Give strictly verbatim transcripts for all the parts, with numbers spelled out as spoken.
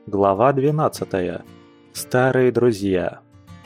Глава двенадцатая. Старые друзья.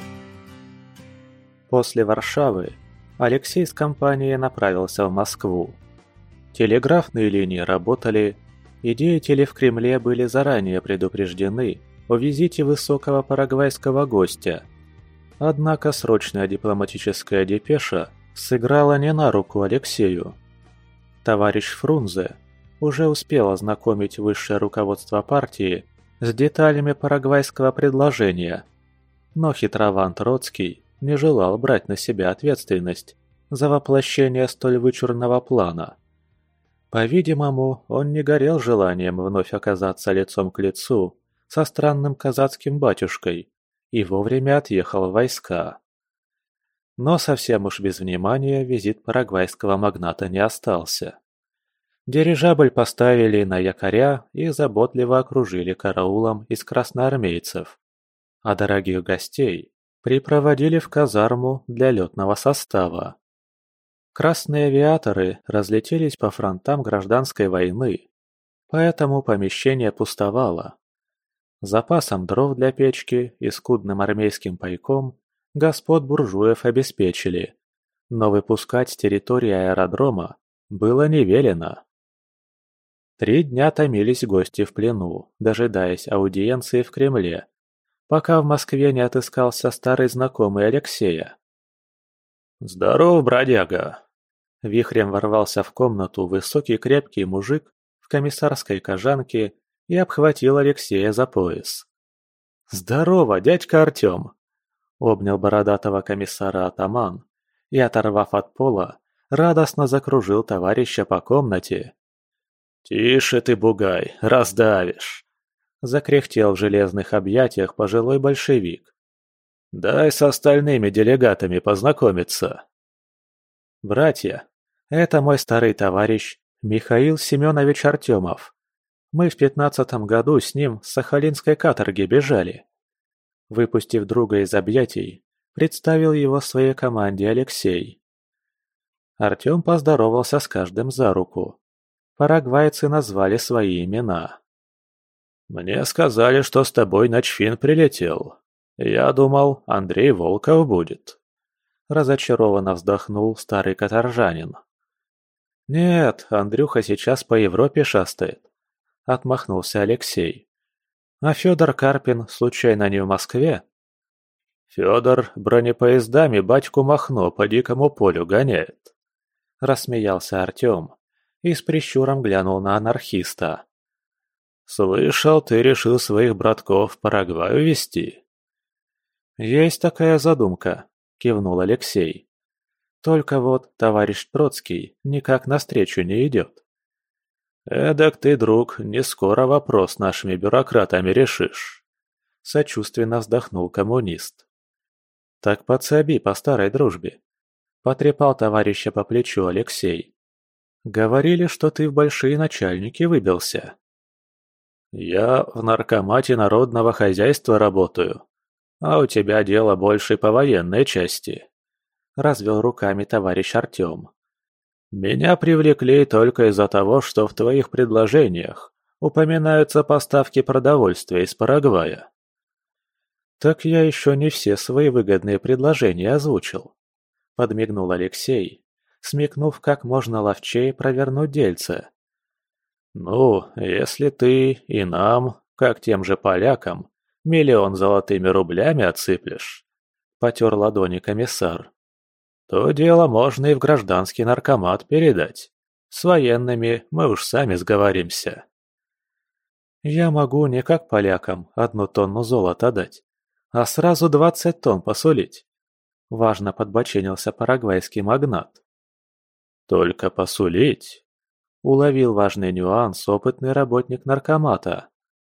После Варшавы Алексей с компанией направился в Москву. Телеграфные линии работали, и деятели в Кремле были заранее предупреждены о визите высокого парагвайского гостя. Однако срочная дипломатическая депеша сыграла не на руку Алексею. Товарищ Фрунзе уже успел ознакомить высшее руководство партии с деталями парагвайского предложения, но хитрован Троцкий не желал брать на себя ответственность за воплощение столь вычурного плана. По-видимому, он не горел желанием вновь оказаться лицом к лицу со странным казацким батюшкой и вовремя отъехал в войска. Но совсем уж без внимания визит парагвайского магната не остался. Дирижабль поставили на якоря и заботливо окружили караулом из красноармейцев, а дорогих гостей припроводили в казарму для летного состава. Красные авиаторы разлетелись по фронтам гражданской войны, поэтому помещение пустовало. Запасом дров для печки и скудным армейским пайком господ буржуев обеспечили, но выпускать с территории аэродрома было не велено. Три дня томились гости в плену, дожидаясь аудиенции в Кремле, пока в Москве не отыскался старый знакомый Алексея. «Здоров, бродяга!» Вихрем ворвался в комнату высокий крепкий мужик в комиссарской кожанке и обхватил Алексея за пояс. «Здорово, дядька Артем!» — обнял бородатого комиссара атаман и, оторвав от пола, радостно закружил товарища по комнате. «Тише ты, бугай, раздавишь!» — закряхтел в железных объятиях пожилой большевик. «Дай с остальными делегатами познакомиться!» «Братья, это мой старый товарищ Михаил Семенович Артемов. Мы в пятнадцатом году с ним с Сахалинской каторги бежали». Выпустив друга из объятий, представил его своей команде Алексей. Артем поздоровался с каждым за руку. Парагвайцы назвали свои имена. «Мне сказали, что с тобой Начфин прилетел. Я думал, Андрей Волков будет». Разочарованно вздохнул старый каторжанин. «Нет, Андрюха сейчас по Европе шастает», — отмахнулся Алексей. «А Федор Карпин случайно не в Москве?» «Федор бронепоездами батьку Махно по дикому полю гоняет», — рассмеялся Артем и с прищуром глянул на анархиста. «Слышал, ты решил своих братков в Парагвай увезти?» «Есть такая задумка», — кивнул Алексей. «Только вот товарищ Троцкий никак навстречу не идет». «Эдак ты, друг, не скоро вопрос с нашими бюрократами решишь», — сочувственно вздохнул коммунист. «Так подсоби по старой дружбе», — потрепал товарища по плечу Алексей. «Говорили, что ты в большие начальники выбился». «Я в наркомате народного хозяйства работаю, а у тебя дело больше по военной части», — развел руками товарищ Артем. «Меня привлекли только из-за того, что в твоих предложениях упоминаются поставки продовольствия из Парагвая». «Так я еще не все свои выгодные предложения озвучил», — подмигнул Алексей, смекнув, как можно ловчее провернуть дельце. «Ну, если ты и нам, как тем же полякам, миллион золотыми рублями отсыплешь», — потер ладони комиссар, — «то дело можно и в гражданский наркомат передать. С военными мы уж сами сговоримся». «Я могу не как полякам одну тонну золота дать, а сразу двадцать тонн посулить», — важно подбоченился парагвайский магнат. «Только посулить?» — уловил важный нюанс опытный работник наркомата.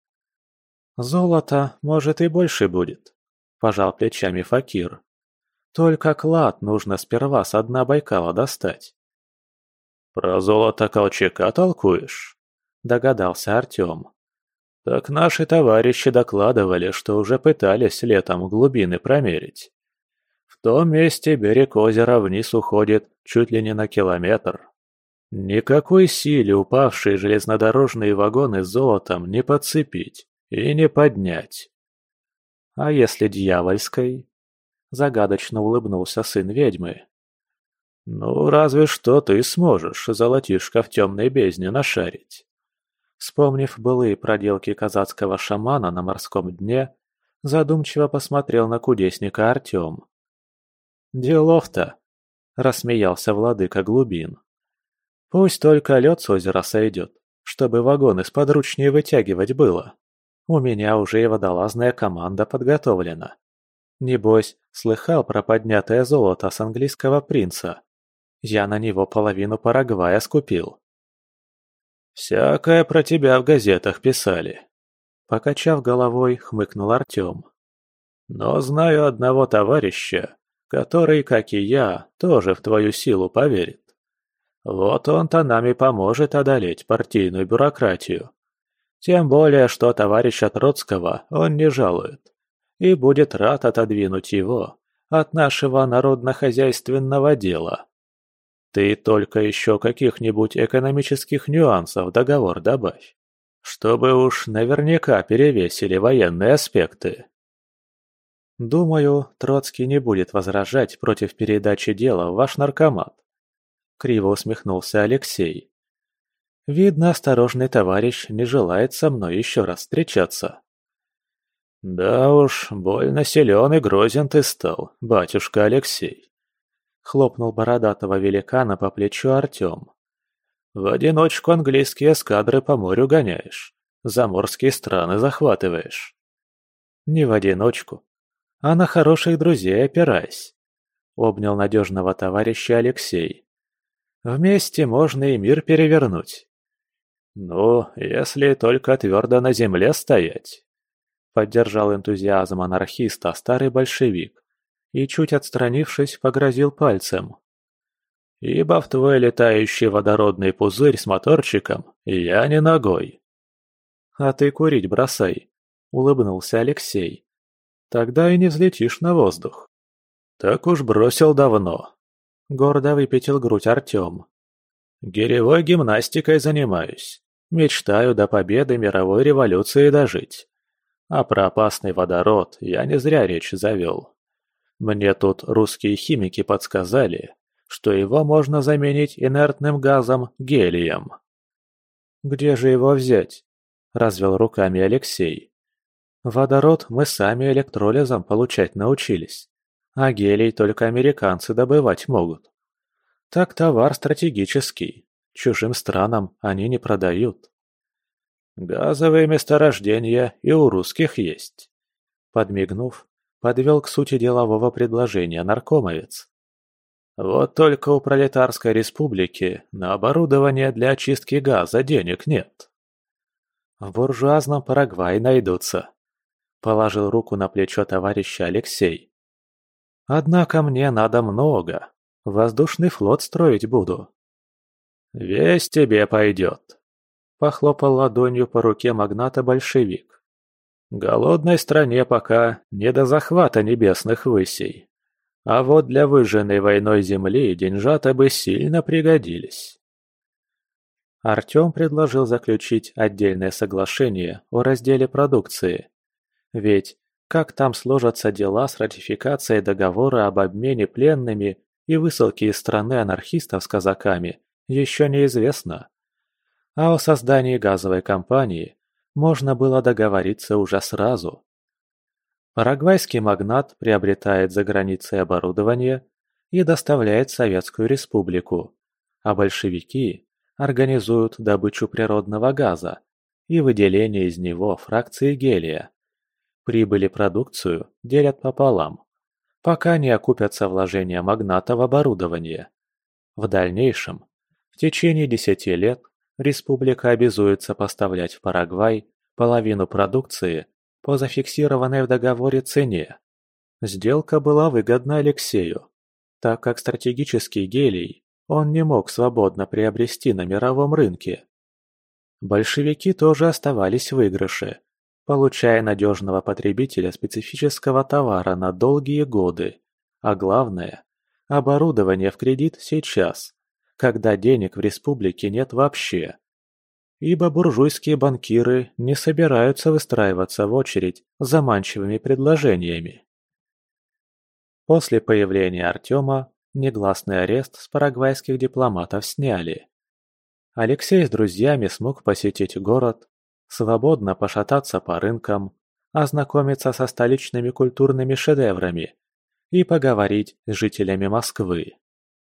«Золото, может, и больше будет», — пожал плечами факир. «Только клад нужно сперва с дна Байкала достать». «Про золото Колчака толкуешь?» — догадался Артем. «Так наши товарищи докладывали, что уже пытались летом глубины промерить. В том месте берег озера вниз уходит чуть ли не на километр. Никакой силе упавшие железнодорожные вагоны с золотом не подцепить, и не поднять. А если дьявольской? Загадочно улыбнулся сын ведьмы. Ну, разве что ты сможешь золотишко в темной бездне нашарить. Вспомнив былые проделки казацкого шамана на морском дне, задумчиво посмотрел на кудесника Артем. «Делов-то!» – рассмеялся владыка глубин. «Пусть только лед с озера сойдет, чтобы вагон из подручнее вытягивать было. У меня уже и водолазная команда подготовлена. Небось, слыхал про поднятое золото с английского принца. Я на него половину Парагвая скупил». «Всякое про тебя в газетах писали», – покачав головой, хмыкнул Артем. «Но знаю одного товарища, который, как и я, тоже в твою силу поверит. Вот он-то нам и поможет одолеть партийную бюрократию. Тем более, что товарища Троцкого он не жалует и будет рад отодвинуть его от нашего народно-хозяйственного дела. Ты только еще каких-нибудь экономических нюансов в договор добавь, чтобы уж наверняка перевесили военные аспекты». «Думаю, Троцкий не будет возражать против передачи дела в ваш наркомат», — криво усмехнулся Алексей. «Видно, осторожный товарищ не желает со мной еще раз встречаться». «Да уж, больно силен и грозен ты стал, батюшка Алексей», — хлопнул бородатого великана по плечу Артем. «В одиночку английские эскадры по морю гоняешь, заморские страны захватываешь». «Не в одиночку, а на хороших друзей опираясь», — обнял надежного товарища Алексей. «Вместе можно и мир перевернуть». «Ну, если только твердо на земле стоять», — поддержал энтузиазм анархиста старый большевик и, чуть отстранившись, погрозил пальцем. «Ибо в твой летающий водородный пузырь с моторчиком я не ногой». «А ты курить бросай», — улыбнулся Алексей. «Тогда и не взлетишь на воздух». «Так уж бросил давно», — гордо выпятил грудь Артем. «Гиревой гимнастикой занимаюсь. Мечтаю до победы мировой революции дожить. А про опасный водород я не зря речь завел. Мне тут русские химики подсказали, что его можно заменить инертным газом гелием». «Где же его взять?» – развел руками Алексей. «Водород мы сами электролизом получать научились, а гелий только американцы добывать могут. Так товар стратегический, чужим странам они не продают». «Газовые месторождения и у русских есть», – подмигнув, подвел к сути делового предложения наркомовец. «Вот только у пролетарской республики на оборудование для очистки газа денег нет». «В буржуазном Парагвае найдутся», – положил руку на плечо товарища Алексей. «Однако мне надо много. Воздушный флот строить буду». «Весь тебе пойдет», – похлопал ладонью по руке магната большевик. «Голодной стране пока не до захвата небесных высей. А вот для выжженной войной земли деньжата бы сильно пригодились». Артем предложил заключить отдельное соглашение о разделе продукции. Ведь как там сложатся дела с ратификацией договора об обмене пленными и высылке из страны анархистов с казаками, еще неизвестно. А о создании газовой компании можно было договориться уже сразу. Парагвайский магнат приобретает за границей оборудование и доставляет в Советскую Республику, а большевики организуют добычу природного газа и выделение из него фракции гелия. Прибыль и продукцию делят пополам, пока не окупятся вложения магната в оборудование. В дальнейшем, в течение десяти лет, республика обязуется поставлять в Парагвай половину продукции по зафиксированной в договоре цене. Сделка была выгодна Алексею, так как стратегический гелий он не мог свободно приобрести на мировом рынке. Большевики тоже оставались в выигрыше, получая надежного потребителя специфического товара на долгие годы, а главное – оборудование в кредит сейчас, когда денег в республике нет вообще. ибо буржуйские банкиры не собираются выстраиваться в очередь с заманчивыми предложениями. После появления Артема негласный арест с парагвайских дипломатов сняли. Алексей с друзьями смог посетить город, свободно пошататься по рынкам, ознакомиться со столичными культурными шедеврами и поговорить с жителями Москвы.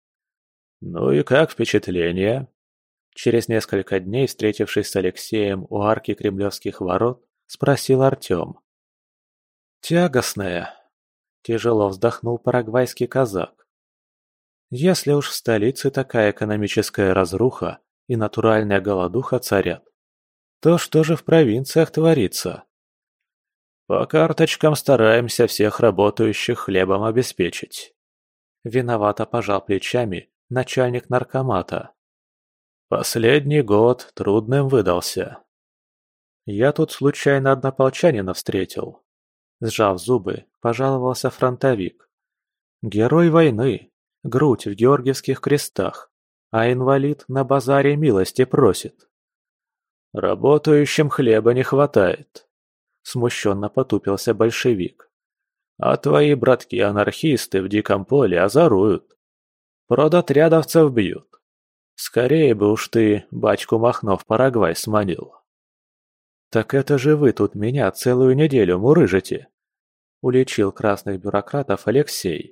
«Ну и как впечатление?» Через несколько дней, встретившись с Алексеем у арки Кремлевских ворот, спросил Артем. «Тягостное», – тяжело вздохнул парагвайский казак. «Если уж в столице такая экономическая разруха и натуральная голодуха царят, то что же в провинциях творится?» «По карточкам стараемся всех работающих хлебом обеспечить». Виновато пожал плечами начальник наркомата. «Последний год трудным выдался. Я тут случайно однополчанина встретил». Сжав зубы, пожаловался фронтовик. «Герой войны, грудь в георгиевских крестах, а инвалид на базаре милости просит». «Работающим хлеба не хватает», – смущенно потупился большевик. «А твои братки-анархисты в диком поле озоруют. Продотрядовцев бьют. Скорее бы уж ты батьку Махно в Парагвай сманил». «Так это же вы тут меня целую неделю мурыжите», – уличил красных бюрократов Алексей.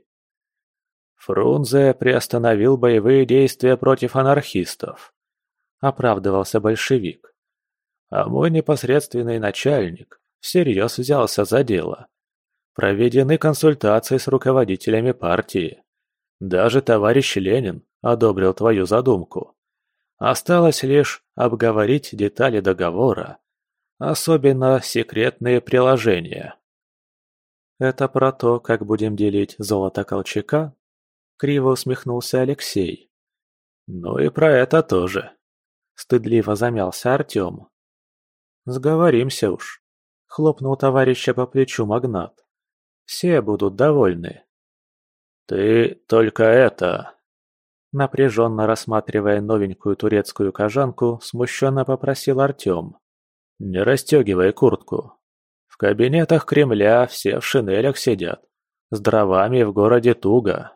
«Фрунзе приостановил боевые действия против анархистов», – оправдывался большевик. «А мой непосредственный начальник всерьез взялся за дело. Проведены консультации с руководителями партии. Даже товарищ Ленин одобрил твою задумку. Осталось лишь обговорить детали договора, особенно секретные приложения». «Это про то, как будем делить золото Колчака?» – криво усмехнулся Алексей. «Ну и про это тоже», – стыдливо замялся Артем. «Сговоримся уж», – хлопнул товарища по плечу магнат. «Все будут довольны». «Ты только это...» Напряженно рассматривая новенькую турецкую кожанку, смущенно попросил Артем. «Не расстегивай куртку. В кабинетах Кремля все в шинелях сидят. С дровами в городе туго».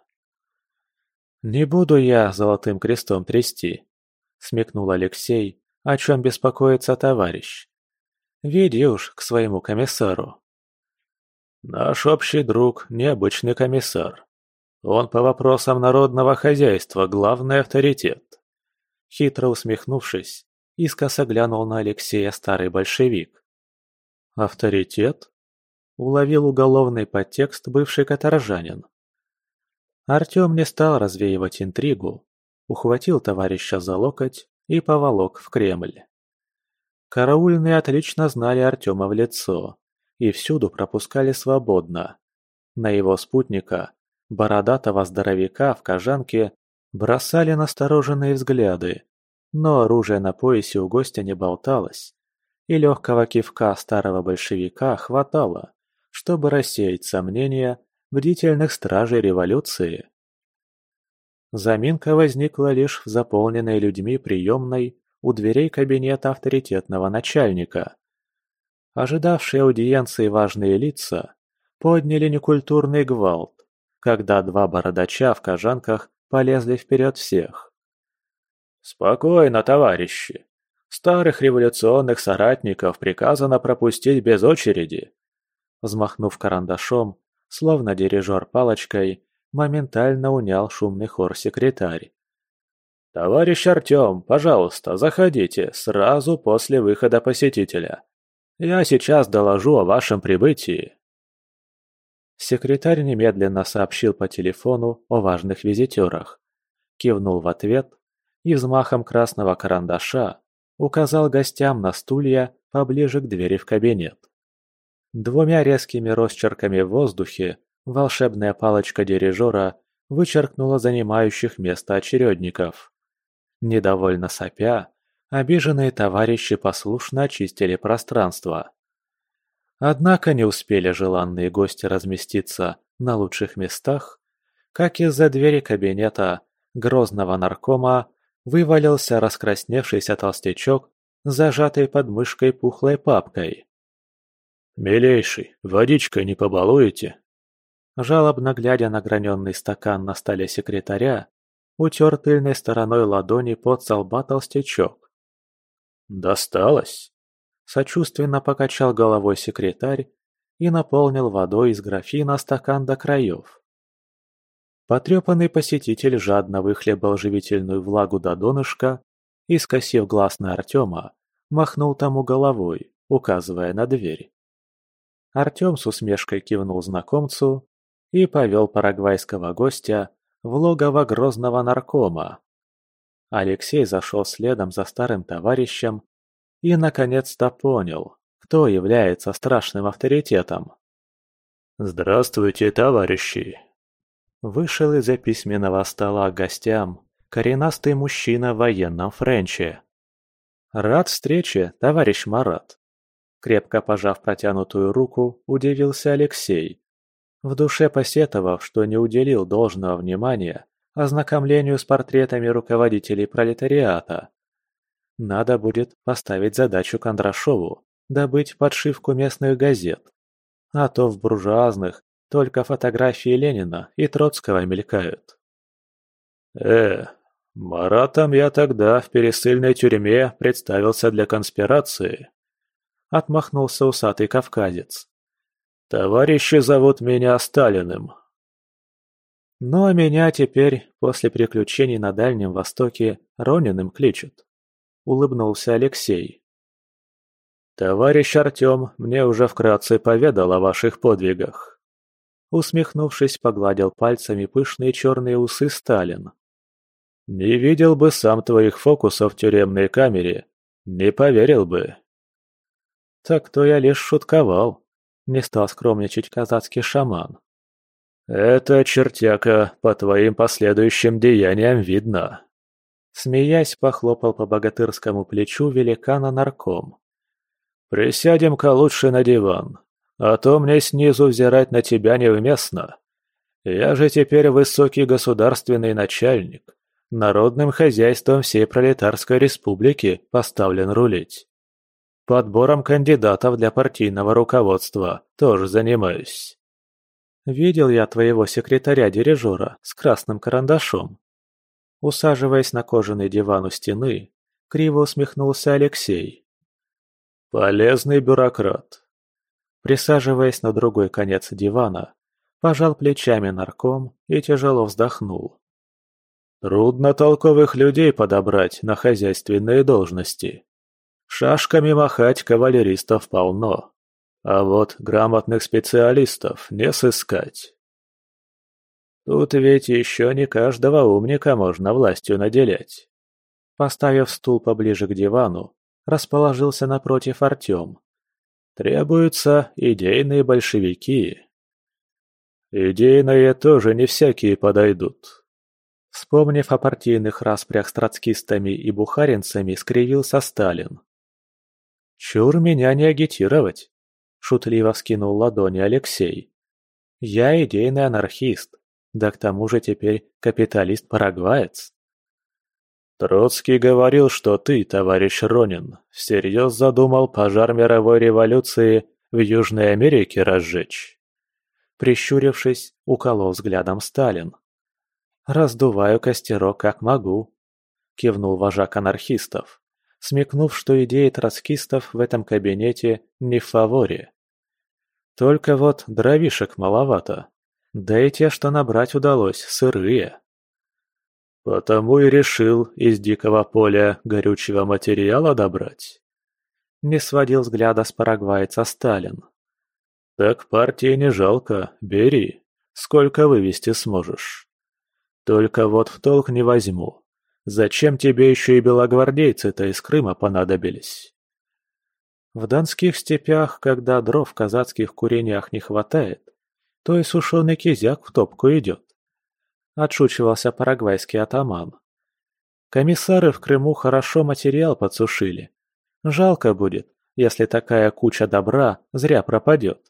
«Не буду я золотым крестом трясти», — смекнул Алексей, о чем беспокоится товарищ. «Веди уж к своему комиссару». «Наш общий друг – необычный комиссар. Он по вопросам народного хозяйства главный авторитет». Хитро усмехнувшись, искоса глянул на Алексея старый большевик. «Авторитет?» – уловил уголовный подтекст бывший каторжанин. Артем не стал развеивать интригу, ухватил товарища за локоть и поволок в Кремль. Караульные отлично знали Артема в лицо и всюду пропускали свободно. На его спутника, бородатого здоровяка в кожанке, бросали настороженные взгляды, но оружие на поясе у гостя не болталось, и легкого кивка старого большевика хватало, чтобы рассеять сомнения бдительных стражей революции. Заминка возникла лишь в заполненной людьми приемной у дверей кабинета авторитетного начальника. Ожидавшие аудиенции важные лица подняли некультурный гвалт, когда два бородача в кожанках полезли вперед всех. «Спокойно, товарищи! Старых революционных соратников приказано пропустить без очереди!» Взмахнув карандашом, словно дирижер палочкой, моментально унял шумный хор-секретарь. «Товарищ Артем, пожалуйста, заходите сразу после выхода посетителя. Я сейчас доложу о вашем прибытии». Секретарь немедленно сообщил по телефону о важных визитерах, кивнул в ответ и взмахом красного карандаша указал гостям на стулья поближе к двери в кабинет. Двумя резкими росчерками в воздухе волшебная палочка дирижера вычеркнула занимающих место очередников. Недовольно сопя, обиженные товарищи послушно очистили пространство. Однако не успели желанные гости разместиться на лучших местах, как из-за двери кабинета грозного наркома вывалился раскрасневшийся толстячок зажатой под мышкой пухлой папкой. «Милейший, водичкой не побалуете?» Жалобно глядя на граненый стакан на столе секретаря, утер тыльной стороной ладони под со лба толстячок. «Досталось?» Сочувственно покачал головой секретарь и наполнил водой из графина стакан до краев. Потрепанный посетитель жадно выхлебал живительную влагу до донышка и, скосив глаз на Артема, махнул тому головой, указывая на дверь. Артем с усмешкой кивнул знакомцу и повел парагвайского гостя в логово грозного наркома. Алексей зашел следом за старым товарищем и наконец-то понял, кто является страшным авторитетом. «Здравствуйте, товарищи!» Вышел из-за письменного стола к гостям коренастый мужчина в военном френче. «Рад встрече, товарищ Марат!» Крепко пожав протянутую руку, удивился Алексей, в душе посетовав, что не уделил должного внимания ознакомлению с портретами руководителей пролетариата. Надо будет поставить задачу Кондрашову добыть подшивку местных газет, а то в буржуазных только фотографии Ленина и Троцкого мелькают. «Э, Маратом я тогда в пересыльной тюрьме представился для конспирации», — отмахнулся усатый кавказец. «Товарищи зовут меня Сталиным». «Ну а меня теперь, после приключений на Дальнем Востоке, Рониным кличут», — улыбнулся Алексей. «Товарищ Артем мне уже вкратце поведал о ваших подвигах». Усмехнувшись, погладил пальцами пышные черные усы Сталин. «Не видел бы сам твоих фокусов в тюремной камере, не поверил бы». «Так то я лишь шутковал», — не стал скромничать казацкий шаман. «Это, чертяка, по твоим последующим деяниям видно». Смеясь, похлопал по богатырскому плечу великана нарком. «Присядем-ка лучше на диван, а то мне снизу взирать на тебя невместно. Я же теперь высокий государственный начальник, народным хозяйством всей пролетарской республики поставлен рулить. Подбором кандидатов для партийного руководства тоже занимаюсь». «Видел я твоего секретаря-дирижера с красным карандашом». Усаживаясь на кожаный диван у стены, криво усмехнулся Алексей. «Полезный бюрократ». Присаживаясь на другой конец дивана, пожал плечами нарком и тяжело вздохнул. «Трудно толковых людей подобрать на хозяйственные должности. Шашками махать кавалеристов полно, а вот грамотных специалистов не сыскать. Тут ведь еще не каждого умника можно властью наделять». Поставив стул поближе к дивану, расположился напротив Артем. «Требуются идейные большевики». «Идейные тоже не всякие подойдут». Вспомнив о партийных распрях с троцкистами и бухаринцами, скривился Сталин. «Чур меня не агитировать», — шутливо вскинул ладони Алексей. «Я идейный анархист, да к тому же теперь капиталист-парагваец». «Троцкий говорил, что ты, товарищ Ронин, всерьез задумал пожар мировой революции в Южной Америке разжечь». Прищурившись, уколол взглядом Сталин. «Раздуваю костерок как могу», — кивнул вожак анархистов, смекнув, что идеи троцкистов в этом кабинете не в фаворе. «Только вот дровишек маловато, да и те, что набрать удалось, сырые». «Потому и решил из дикого поля горючего материала добрать?» Не сводил взгляда с парагвайца Сталин. «Так партии не жалко, бери, сколько вывести сможешь. Только вот в толк не возьму. Зачем тебе еще и белогвардейцы-то из Крыма понадобились?» «В донских степях, когда дров в казацких куренях не хватает, то и сушеный кизяк в топку идет», — отшучивался парагвайский атаман. «Комиссары в Крыму хорошо материал подсушили. Жалко будет, если такая куча добра зря пропадет».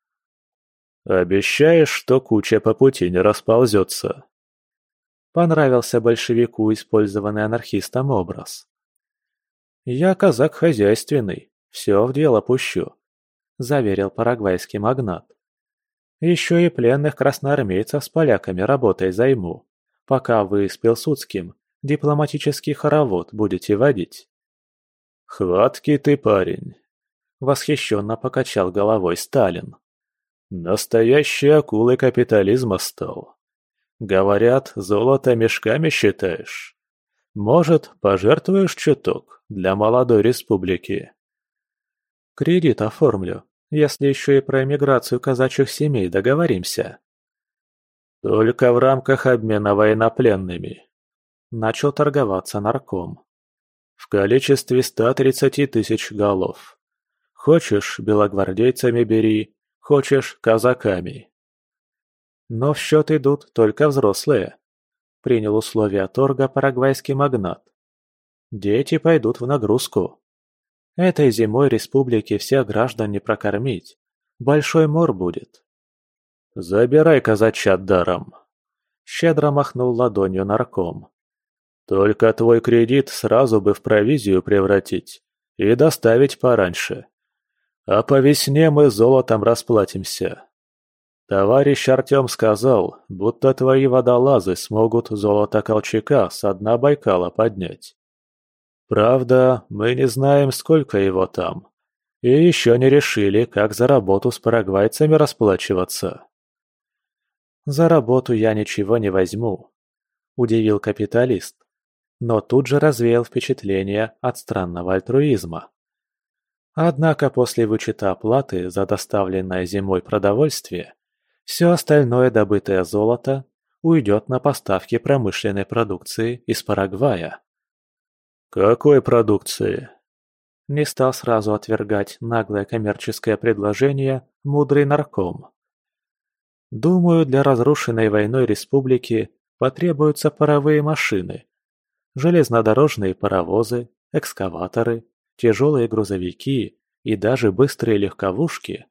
«Обещаешь, что куча по пути не расползется?» Понравился большевику использованный анархистом образ. «Я казак хозяйственный, все в дело пущу», – заверил парагвайский магнат. «Еще и пленных красноармейцев с поляками работой займу, пока вы с Пилсудским дипломатический хоровод будете водить». «Хваткий ты парень», – восхищенно покачал головой Сталин. «Настоящей акулой капитализма стал. Говорят, золото мешками считаешь? Может, пожертвуешь чуток для молодой республики?» «Кредит оформлю, если еще и про эмиграцию казачьих семей договоримся». «Только в рамках обмена военнопленными», – начал торговаться нарком. «В количестве ста тридцати тысяч голов. Хочешь, белогвардейцами бери, хочешь, казаками». «Но в счет идут только взрослые», – принял условия торга парагвайский магнат. «Дети пойдут в нагрузку. Этой зимой республике всех граждан не прокормить. Большой мор будет». «Забирай казачат даром», – щедро махнул ладонью нарком. «Только твой кредит сразу бы в провизию превратить и доставить пораньше. А по весне мы золотом расплатимся. Товарищ Артем сказал, будто твои водолазы смогут золото Колчака со дна Байкала поднять. Правда, мы не знаем, сколько его там, и еще не решили, как за работу с парагвайцами расплачиваться». «За работу я ничего не возьму», – удивил капиталист, но тут же развеял впечатление от странного альтруизма. Однако после вычета оплаты за доставленное зимой продовольствие, все остальное добытое золото уйдет на поставки промышленной продукции из Парагвая. «Какой продукции?» Не стал сразу отвергать наглое коммерческое предложение мудрый нарком. «Думаю, для разрушенной войной республики потребуются паровые машины, железнодорожные паровозы, экскаваторы, тяжелые грузовики и даже быстрые легковушки».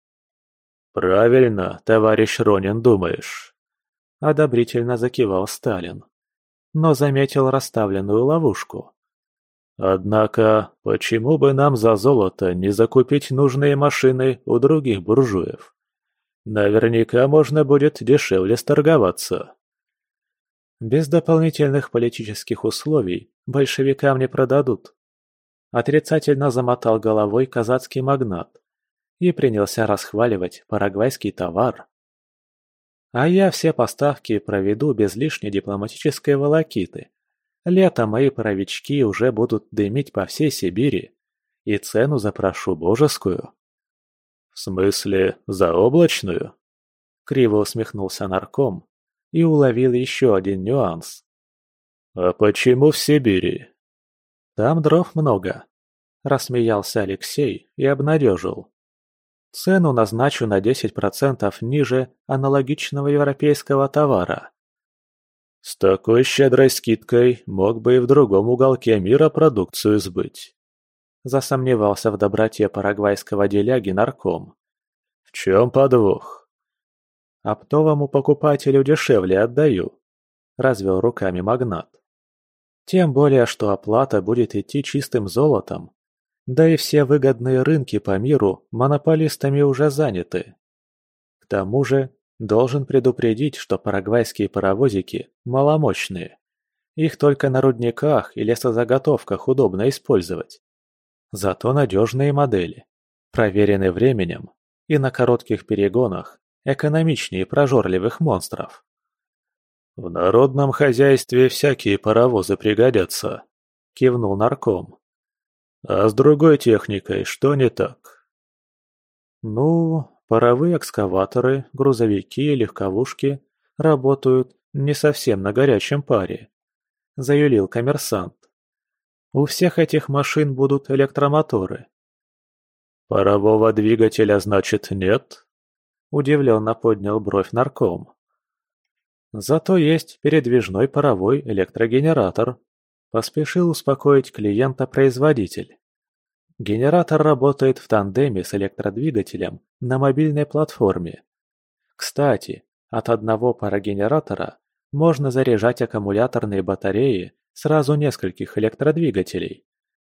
«Правильно, товарищ Ронин, думаешь?» – одобрительно закивал Сталин, но заметил расставленную ловушку. «Однако, почему бы нам за золото не закупить нужные машины у других буржуев? Наверняка можно будет дешевле сторговаться». «Без дополнительных политических условий большевикам не продадут», – отрицательно замотал головой казацкий магнат и принялся расхваливать парагвайский товар. «А я все поставки проведу без лишней дипломатической волокиты. Летом мои паровички уже будут дымить по всей Сибири, и цену запрошу божескую». «В смысле, заоблачную?» – криво усмехнулся нарком и уловил еще один нюанс. «А почему в Сибири?» «Там дров много», – рассмеялся Алексей и обнадежил. «Цену назначу на десять процентов ниже аналогичного европейского товара». «С такой щедрой скидкой мог бы и в другом уголке мира продукцию сбыть», – засомневался в доброте парагвайского деляги нарком. «В чем подвох?» «Оптовому покупателю дешевле отдаю», – развел руками магнат. «Тем более, что оплата будет идти чистым золотом, да и все выгодные рынки по миру монополистами уже заняты. К тому же, должен предупредить, что парагвайские паровозики маломощные. Их только на рудниках и лесозаготовках удобно использовать. Зато надежные модели, проверены временем и на коротких перегонах экономичнее прожорливых монстров». «В народном хозяйстве всякие паровозы пригодятся», – кивнул нарком. «А с другой техникой что не так?» «Ну, паровые экскаваторы, грузовики и легковушки работают не совсем на горячем паре», – заюлил коммерсант. «У всех этих машин будут электромоторы». «Парового двигателя, значит, нет?» – удивленно поднял бровь нарком. «Зато есть передвижной паровой электрогенератор», – поспешил успокоить клиента производитель. Генератор работает в тандеме с электродвигателем на мобильной платформе. Кстати, от одного парогенератора можно заряжать аккумуляторные батареи сразу нескольких электродвигателей.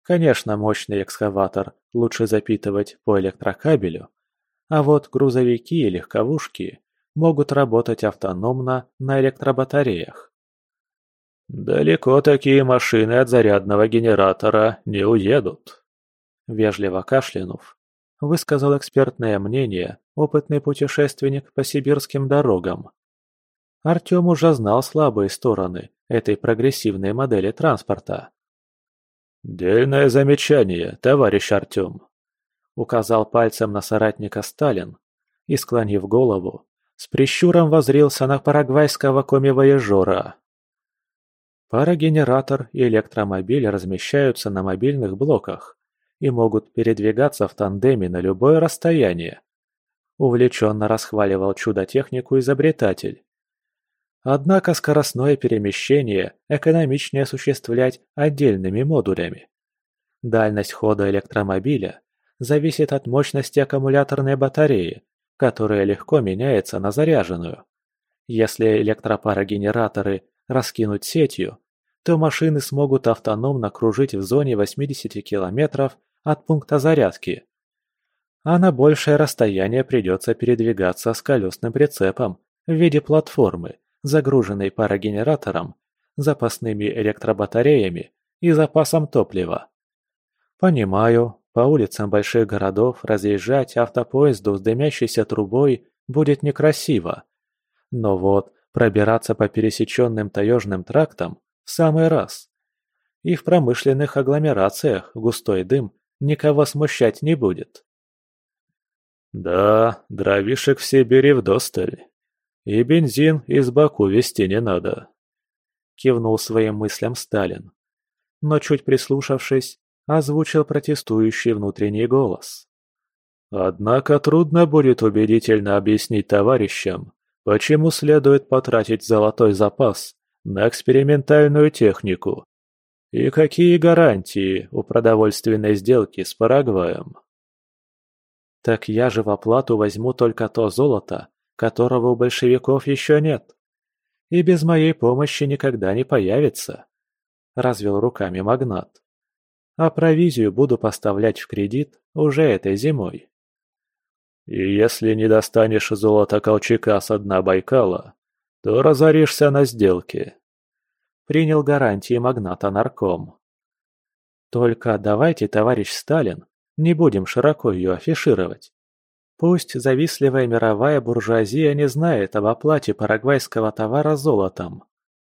Конечно, мощный экскаватор лучше запитывать по электрокабелю, а вот грузовики и легковушки могут работать автономно на электробатареях. «Далеко такие машины от зарядного генератора не уедут», — вежливо кашлянув, высказал экспертное мнение опытный путешественник по сибирским дорогам. Артем уже знал слабые стороны этой прогрессивной модели транспорта. «Дельное замечание, товарищ Артем», — указал пальцем на соратника Сталин и, склонив голову, с прищуром воззрился на парагвайского комивояжера. Парогенератор и электромобиль размещаются на мобильных блоках и могут передвигаться в тандеме на любое расстояние. Увлеченно расхваливал чудо-технику изобретатель. Однако скоростное перемещение экономичнее осуществлять отдельными модулями. Дальность хода электромобиля зависит от мощности аккумуляторной батареи, которая легко меняется на заряженную. Если электропарогенераторы раскинуть сетью, то машины смогут автономно кружить в зоне восемьдесят километров от пункта зарядки. А на большее расстояние придется передвигаться с колесным прицепом в виде платформы, загруженной парогенератором, запасными электробатареями и запасом топлива. Понимаю, по улицам больших городов разъезжать автопоезду с дымящейся трубой будет некрасиво. Но вот пробираться по пересеченным таежным трактам в самый раз. И в промышленных агломерациях густой дым никого смущать не будет. Да, дровишек в Сибири вдосталь. И бензин из Баку везти не надо. Кивнул своим мыслям Сталин. Но чуть прислушавшись, озвучил протестующий внутренний голос. Однако трудно будет убедительно объяснить товарищам, почему следует потратить золотой запас на экспериментальную технику и какие гарантии у продовольственной сделки с Парагваем. Так я же в оплату возьму только то золото, которого у большевиков еще нет, и без моей помощи никогда не появится, развел руками магнат. А провизию буду поставлять в кредит уже этой зимой. И если не достанешь золото Колчака со дна Байкала, то разоришься на сделке. Принял гарантии магната нарком. Только давайте, товарищ Сталин, не будем широко ее афишировать. Пусть завистливая мировая буржуазия не знает об оплате парагвайского товара золотом.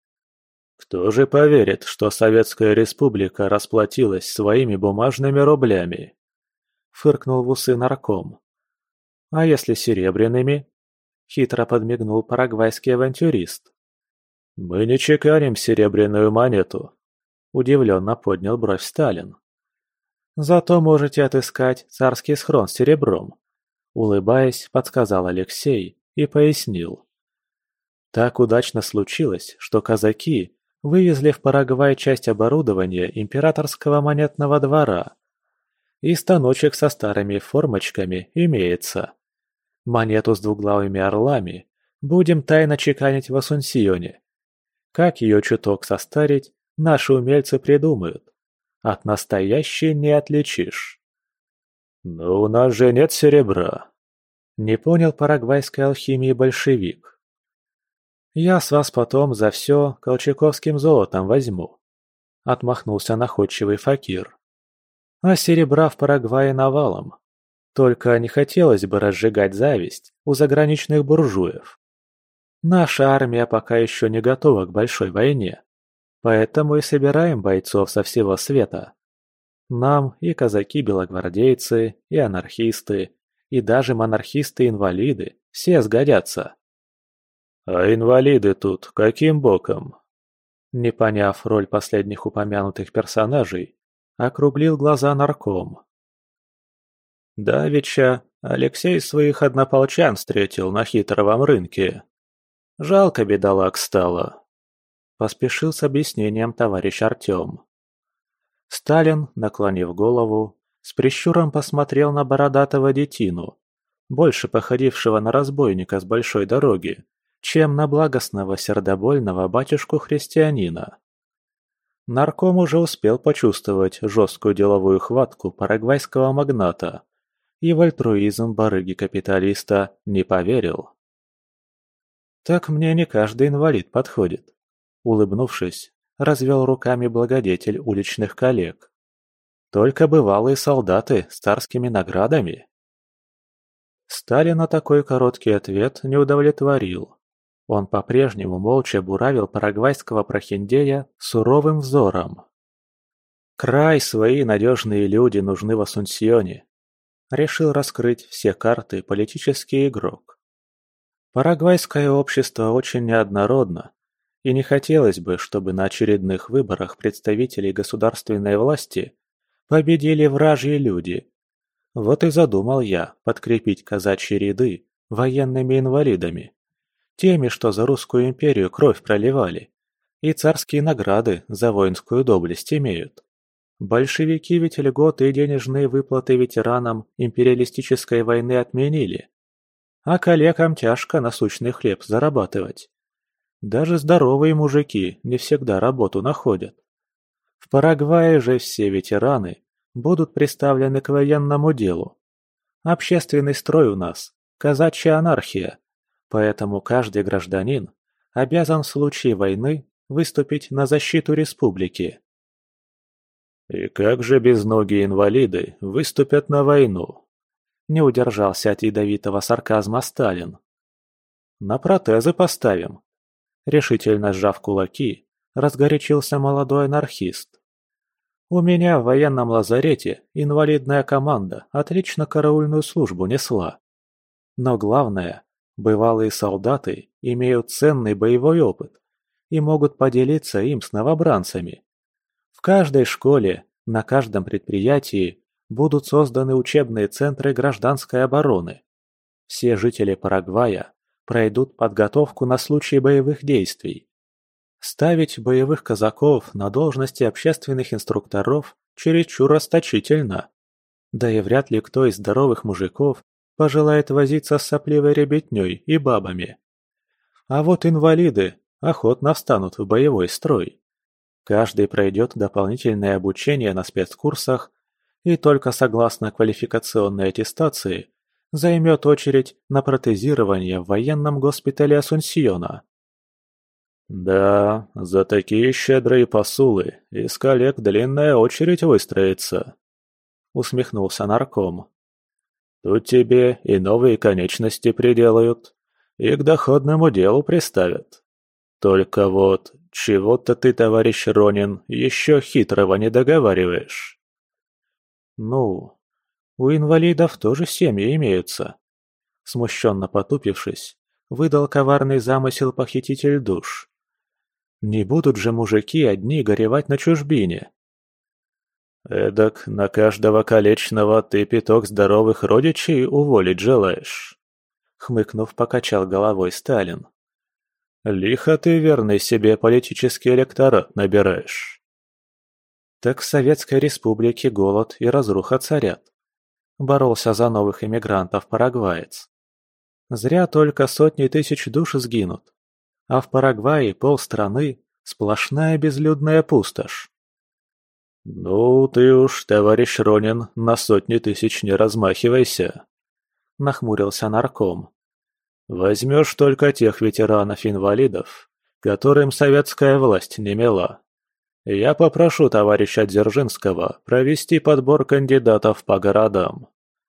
Кто же поверит, что Советская Республика расплатилась своими бумажными рублями? Фыркнул в усы нарком. А если серебряными? Хитро подмигнул парагвайский авантюрист. Мы не чеканим серебряную монету. Удивленно поднял бровь Сталин. Зато можете отыскать царский схрон с серебром. Улыбаясь, подсказал Алексей и пояснил. Так удачно случилось, что казаки вывезли в Парагвай часть оборудования императорского монетного двора. И станочек со старыми формочками имеется. Монету с двуглавыми орлами будем тайно чеканить в Асунсьоне. Как ее чуток состарить, наши умельцы придумают. От настоящей не отличишь. «Но у нас же нет серебра», — не понял парагвайской алхимии большевик. «Я с вас потом за все колчаковским золотом возьму», — отмахнулся находчивый факир. «А серебра в Парагвае навалом. Только не хотелось бы разжигать зависть у заграничных буржуев. Наша армия пока еще не готова к большой войне, поэтому и собираем бойцов со всего света. Нам и казаки-белогвардейцы, и анархисты, и даже монархисты-инвалиды все сгодятся». «А инвалиды тут каким боком?» Не поняв роль последних упомянутых персонажей, округлил глаза нарком. Давеча Алексей своих однополчан встретил на хитровом рынке. Жалко бедолаг стало. Поспешил с объяснением товарищ Артем. Сталин, наклонив голову, с прищуром посмотрел на бородатого детину, больше походившего на разбойника с большой дороги, чем на благостного сердобольного батюшку-христианина. Нарком уже успел почувствовать жесткую деловую хватку парагвайского магната и в альтруизм барыги-капиталиста не поверил. «Так мне не каждый инвалид подходит», — улыбнувшись, развел руками благодетель уличных коллег. «Только бывалые солдаты с царскими наградами». Сталина такой короткий ответ не удовлетворил. Он по-прежнему молча буравил парагвайского прохиндея суровым взором. «Край свои надежные люди нужны в Асунсьоне», — решил раскрыть все карты политический игрок. Парагвайское общество очень неоднородно, и не хотелось бы, чтобы на очередных выборах представителей государственной власти победили вражьи люди. Вот и задумал я подкрепить казачьи ряды военными инвалидами, теми, что за русскую империю кровь проливали, и царские награды за воинскую доблесть имеют. Большевики ведь льготы и денежные выплаты ветеранам империалистической войны отменили. А коллегам тяжко насущный хлеб зарабатывать. Даже здоровые мужики не всегда работу находят. В Парагвае же все ветераны будут приставлены к военному делу. Общественный строй у нас – казачья анархия, поэтому каждый гражданин обязан в случае войны выступить на защиту республики. «И как же безногие инвалиды выступят на войну?» Не удержался от ядовитого сарказма Сталин. «На протезы поставим», — решительно сжав кулаки, разгорячился молодой анархист. «У меня в военном лазарете инвалидная команда отлично караульную службу несла. Но главное, бывалые солдаты имеют ценный боевой опыт и могут поделиться им с новобранцами. В каждой школе, на каждом предприятии будут созданы учебные центры гражданской обороны. Все жители Парагвая пройдут подготовку на случай боевых действий. Ставить боевых казаков на должности общественных инструкторов чересчур расточительно. Да и вряд ли кто из здоровых мужиков пожелает возиться с сопливой ребятней и бабами. А вот инвалиды охотно встанут в боевой строй. Каждый пройдет дополнительное обучение на спецкурсах и только согласно квалификационной аттестации займет очередь на протезирование в военном госпитале Асунсьона. «Да, за такие щедрые посулы из коллег длинная очередь выстроится», — усмехнулся нарком. «Тут тебе и новые конечности приделают, и к доходному делу приставят. Только вот чего-то ты, товарищ Ронин, еще хитрого не договариваешь». «Ну, у инвалидов тоже семьи имеются», — смущенно потупившись, выдал коварный замысел похититель душ. «Не будут же мужики одни горевать на чужбине». «Эдак на каждого колечного ты пяток здоровых родичей уволить желаешь?» — хмыкнув, покачал головой Сталин. «Лихо ты верный себе политический электорат набираешь». «Так в Советской Республике голод и разруха царят», — боролся за новых эмигрантов парагваец. «Зря только сотни тысяч душ сгинут, а в Парагвае полстраны — сплошная безлюдная пустошь». «Ну, ты уж, товарищ Ронин, на сотни тысяч не размахивайся», — нахмурился нарком. «Возьмешь только тех ветеранов-инвалидов, которым советская власть не мила. Я попрошу товарища Дзержинского провести подбор кандидатов по городам».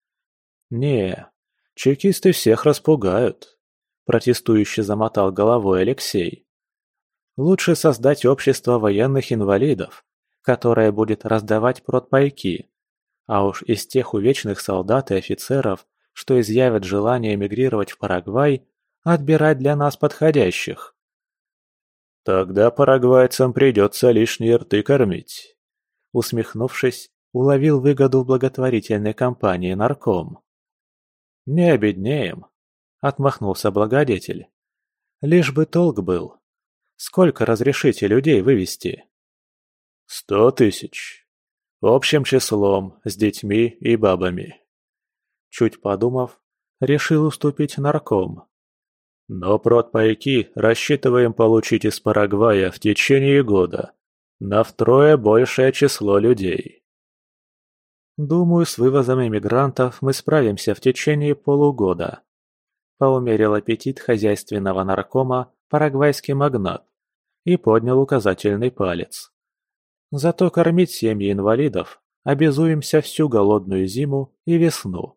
«Не, чекисты всех распугают», — протестующе замотал головой Алексей. «Лучше создать общество военных инвалидов, которое будет раздавать продпайки, а уж из тех увечных солдат и офицеров, что изъявят желание эмигрировать в Парагвай, отбирать для нас подходящих». «Тогда парагвайцам придется лишние рты кормить», — усмехнувшись, уловил выгоду в благотворительной кампании нарком. «Не обеднеем», — отмахнулся благодетель. «Лишь бы толк был. Сколько разрешите людей вывести?» «Сто тысяч. Общим числом, с детьми и бабами». Чуть подумав, решил уступить нарком. «Но продпайки рассчитываем получить из Парагвая в течение года. на втрое большее число людей. Думаю, с вывозом иммигрантов мы справимся в течение полугода. Поумерил аппетит хозяйственного наркома парагвайский магнат и поднял указательный палец. Зато кормить семьи инвалидов обязуемся всю голодную зиму и весну.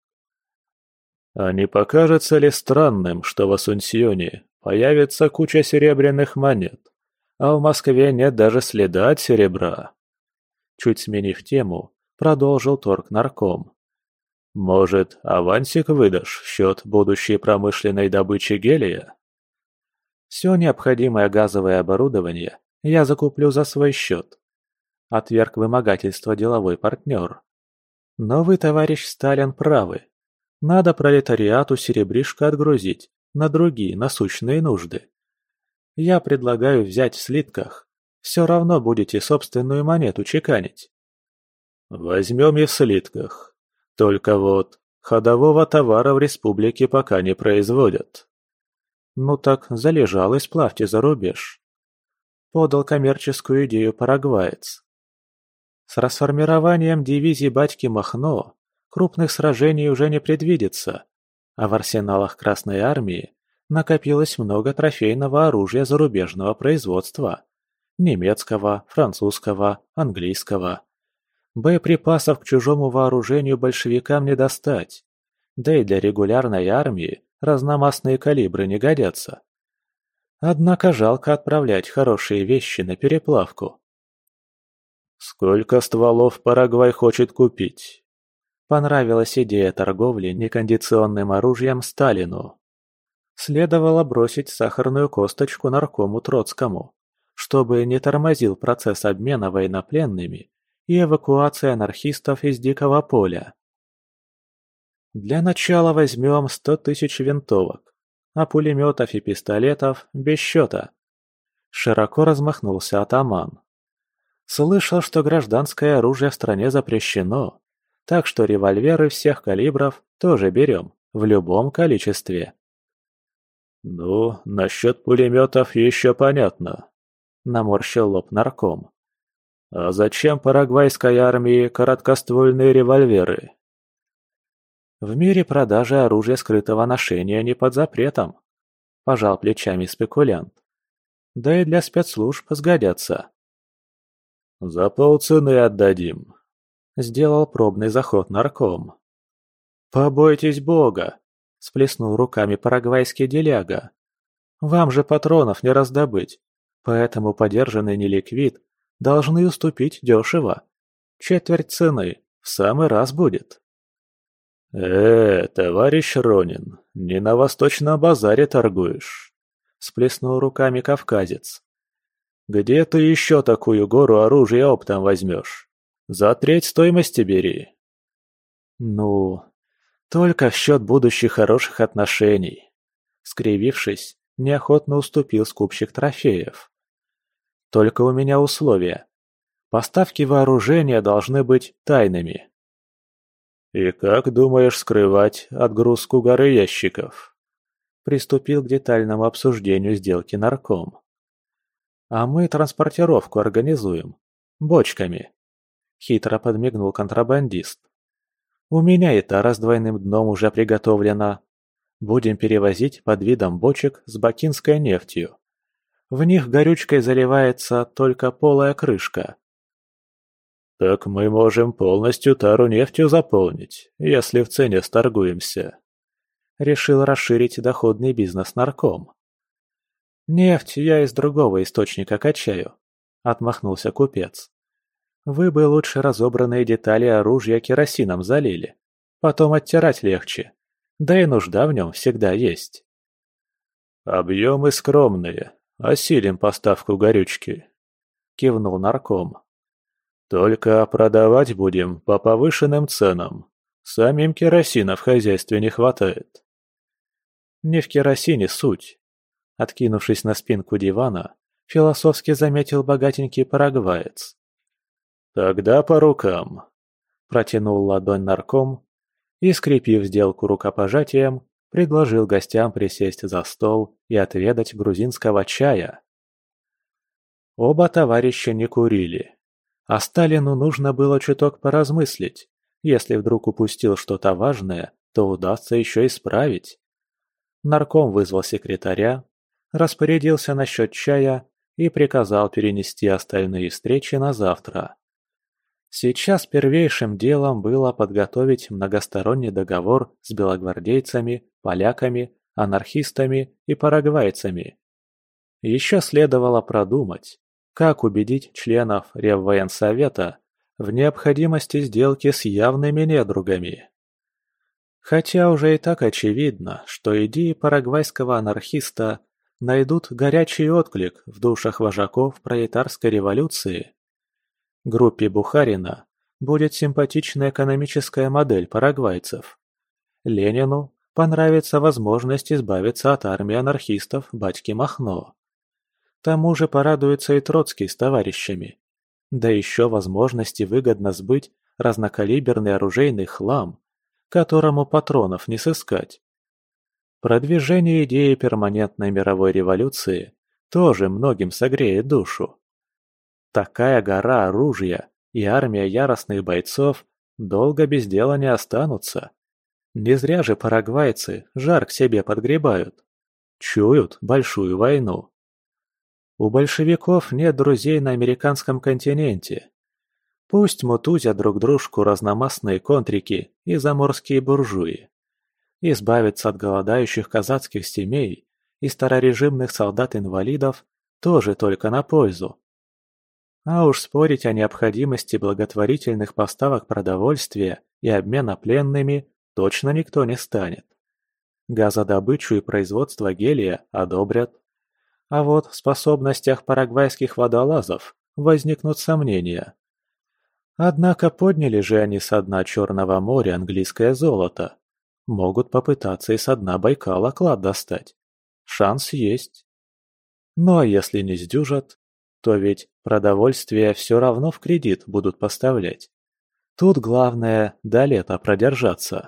А не покажется ли странным, что в Асунсьоне появится куча серебряных монет, а в Москве нет даже следа от серебра? Чуть сменив тему, продолжил торгнарком. Может, авансик выдашь в счет будущей промышленной добычи гелия? Все необходимое газовое оборудование я закуплю за свой счет. Отверг вымогательство деловой партнер. Но вы, товарищ Сталин, правы. Надо пролетариату серебришко отгрузить на другие насущные нужды. Я предлагаю взять в слитках. Все равно будете собственную монету чеканить. Возьмем и в слитках. Только вот ходового товара в республике пока не производят. Ну так залежалый сплавьте за рубеж. Подал коммерческую идею парагваец. С расформированием дивизии батьки Махно крупных сражений уже не предвидится, а в арсеналах Красной Армии накопилось много трофейного оружия зарубежного производства. Немецкого, французского, английского. Боеприпасов к чужому вооружению большевикам не достать, да и для регулярной армии разномастные калибры не годятся. Однако жалко отправлять хорошие вещи на переплавку. Сколько стволов Парагвай хочет купить? Понравилась идея торговли некондиционным оружием Сталину. Следовало бросить сахарную косточку наркому Троцкому, чтобы не тормозил процесс обмена военнопленными и эвакуации анархистов из Дикого поля. Для начала возьмем сто тысяч винтовок, а пулеметов и пистолетов без счета. Широко размахнулся атаман. Слышал, что гражданское оружие в стране запрещено, так что револьверы всех калибров тоже берем, в любом количестве. Ну, насчет пулеметов еще понятно, наморщил лоб нарком. А зачем парагвайской армии короткоствольные револьверы? В мире продажи оружия скрытого ношения не под запретом, пожал плечами спекулянт. Да и для спецслужб сгодятся. За полцены отдадим, сделал пробный заход нарком. Побойтесь Бога, сплеснул руками парагвайский деляга. Вам же патронов не раздобыть, поэтому подержанный неликвид должны уступить дешево. Четверть цены в самый раз будет. «Э, товарищ Ронин, не на Восточном базаре торгуешь», — сплеснул руками кавказец. «Где ты еще такую гору оружия оптом возьмешь? За треть стоимости бери». «Ну, только в счет будущих хороших отношений», — скривившись, неохотно уступил скупщик трофеев. «Только у меня условия. Поставки вооружения должны быть тайными». «И как думаешь скрывать отгрузку горы ящиков?» Приступил к детальному обсуждению сделки нарком. «А мы транспортировку организуем. Бочками», — хитро подмигнул контрабандист. «У меня и тара с двойным дном уже приготовлена. Будем перевозить под видом бочек с бакинской нефтью. В них горючкой заливается только полая крышка». «Так мы можем полностью тару нефтью заполнить, если в цене сторгуемся», — решил расширить доходный бизнес нарком. «Нефть я из другого источника качаю», — отмахнулся купец. «Вы бы лучше разобранные детали оружия керосином залили, потом оттирать легче, да и нужда в нем всегда есть». «Объемы скромные, осилим поставку горючки», — кивнул нарком. «Только продавать будем по повышенным ценам. Самим керосина в хозяйстве не хватает». «Не в керосине суть». Откинувшись на спинку дивана, философски заметил богатенький парагваец. «Тогда по рукам», — протянул ладонь нарком и, скрепив сделку рукопожатием, предложил гостям присесть за стол и отведать грузинского чая. Оба товарища не курили. А Сталину нужно было чуток поразмыслить. Если вдруг упустил что-то важное, то удастся еще исправить. Нарком вызвал секретаря, распорядился насчет чая и приказал перенести остальные встречи на завтра. Сейчас первейшим делом было подготовить многосторонний договор с белогвардейцами, поляками, анархистами и парагвайцами. Еще следовало продумать, как убедить членов Реввоенсовета в необходимости сделки с явными недругами. Хотя уже и так очевидно, что идеи парагвайского анархиста найдут горячий отклик в душах вожаков пролетарской революции. Группе Бухарина будет симпатична экономическая модель парагвайцев. Ленину понравится возможность избавиться от армии анархистов батьки Махно. Тому же порадуется и Троцкий с товарищами. Да еще возможности выгодно сбыть разнокалиберный оружейный хлам, которому патронов не сыскать. Продвижение идеи перманентной мировой революции тоже многим согреет душу. Такая гора оружия и армия яростных бойцов долго без дела не останутся. Не зря же парагвайцы жар к себе подгребают. Чуют большую войну. У большевиков нет друзей на американском континенте. Пусть мутузят друг дружку разномастные контрики и заморские буржуи. Избавиться от голодающих казацких семей и старорежимных солдат-инвалидов тоже только на пользу. А уж спорить о необходимости благотворительных поставок продовольствия и обмена пленными точно никто не станет. Газодобычу и производство гелия одобрят. А вот в способностях парагвайских водолазов возникнут сомнения. Однако подняли же они со дна Черного моря английское золото. Могут попытаться и со дна Байкала клад достать. Шанс есть. Ну а если не сдюжат, то ведь продовольствие все равно в кредит будут поставлять. Тут главное до лета продержаться.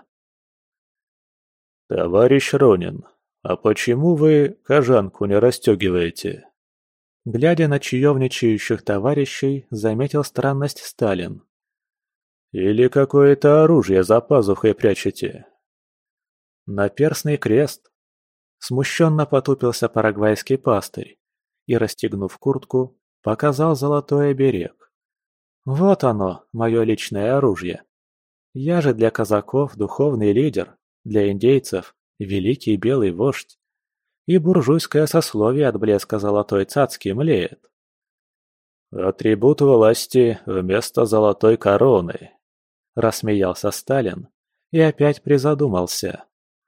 «Товарищ Ронин, а почему вы кожанку не расстегиваете?» Глядя на чаевничающих товарищей, заметил странность Сталин. «Или какое-то оружие за пазухой прячете?» «Наперстный крест!» Смущенно потупился парагвайский пастырь и, расстегнув куртку, показал золотой оберег. «Вот оно, мое личное оружие. Я же для казаков духовный лидер, для индейцев великий белый вождь. И буржуйское сословие от блеска золотой цацки млеет». «Атрибут власти вместо золотой короны», — рассмеялся Сталин и опять призадумался.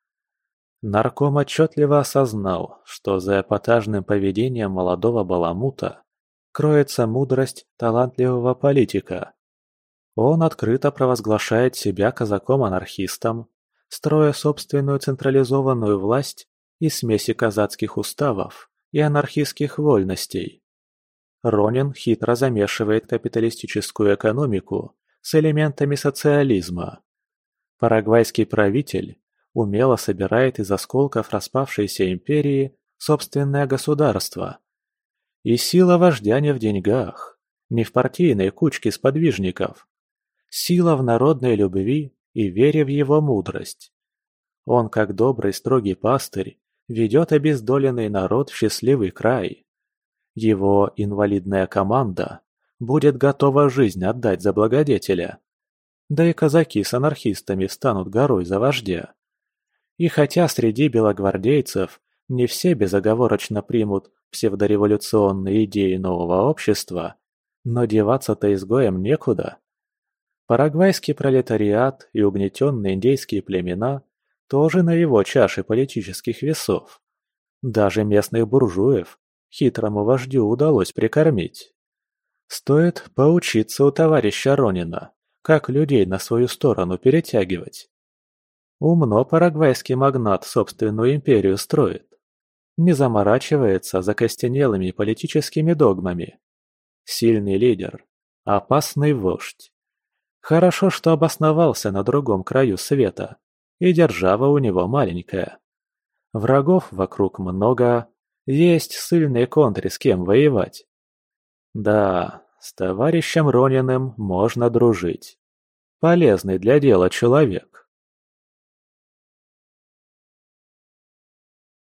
Нарком отчетливо осознал, что за эпатажным поведением молодого баламута кроется мудрость талантливого политика. Он открыто провозглашает себя казаком-анархистом, строя собственную централизованную власть из смеси казацких уставов и анархистских вольностей. Ронин хитро замешивает капиталистическую экономику с элементами социализма. Парагвайский правитель умело собирает из осколков распавшейся империи собственное государство. И сила вождя не в деньгах, не в партийной кучке сподвижников. Сила в народной любви и вере в его мудрость. Он, как добрый строгий пастырь, ведет обездоленный народ в счастливый край. Его инвалидная команда будет готова жизнь отдать за благодетеля. Да и казаки с анархистами встанут горой за вождя. И хотя среди белогвардейцев не все безоговорочно примут псевдореволюционные идеи нового общества, но деваться-то изгоем некуда. Парагвайский пролетариат и угнетенные индейские племена тоже на его чаше политических весов. Даже местных буржуев хитрому вождю удалось прикормить. Стоит поучиться у товарища Ронина, как людей на свою сторону перетягивать. Умно парагвайский магнат собственную империю строит. Не заморачивается закостенелыми политическими догмами. Сильный лидер, опасный вождь. Хорошо, что обосновался на другом краю света, и держава у него маленькая. Врагов вокруг много, есть сильные контры, с кем воевать. Да, с товарищем Рониным можно дружить. Полезный для дела человек.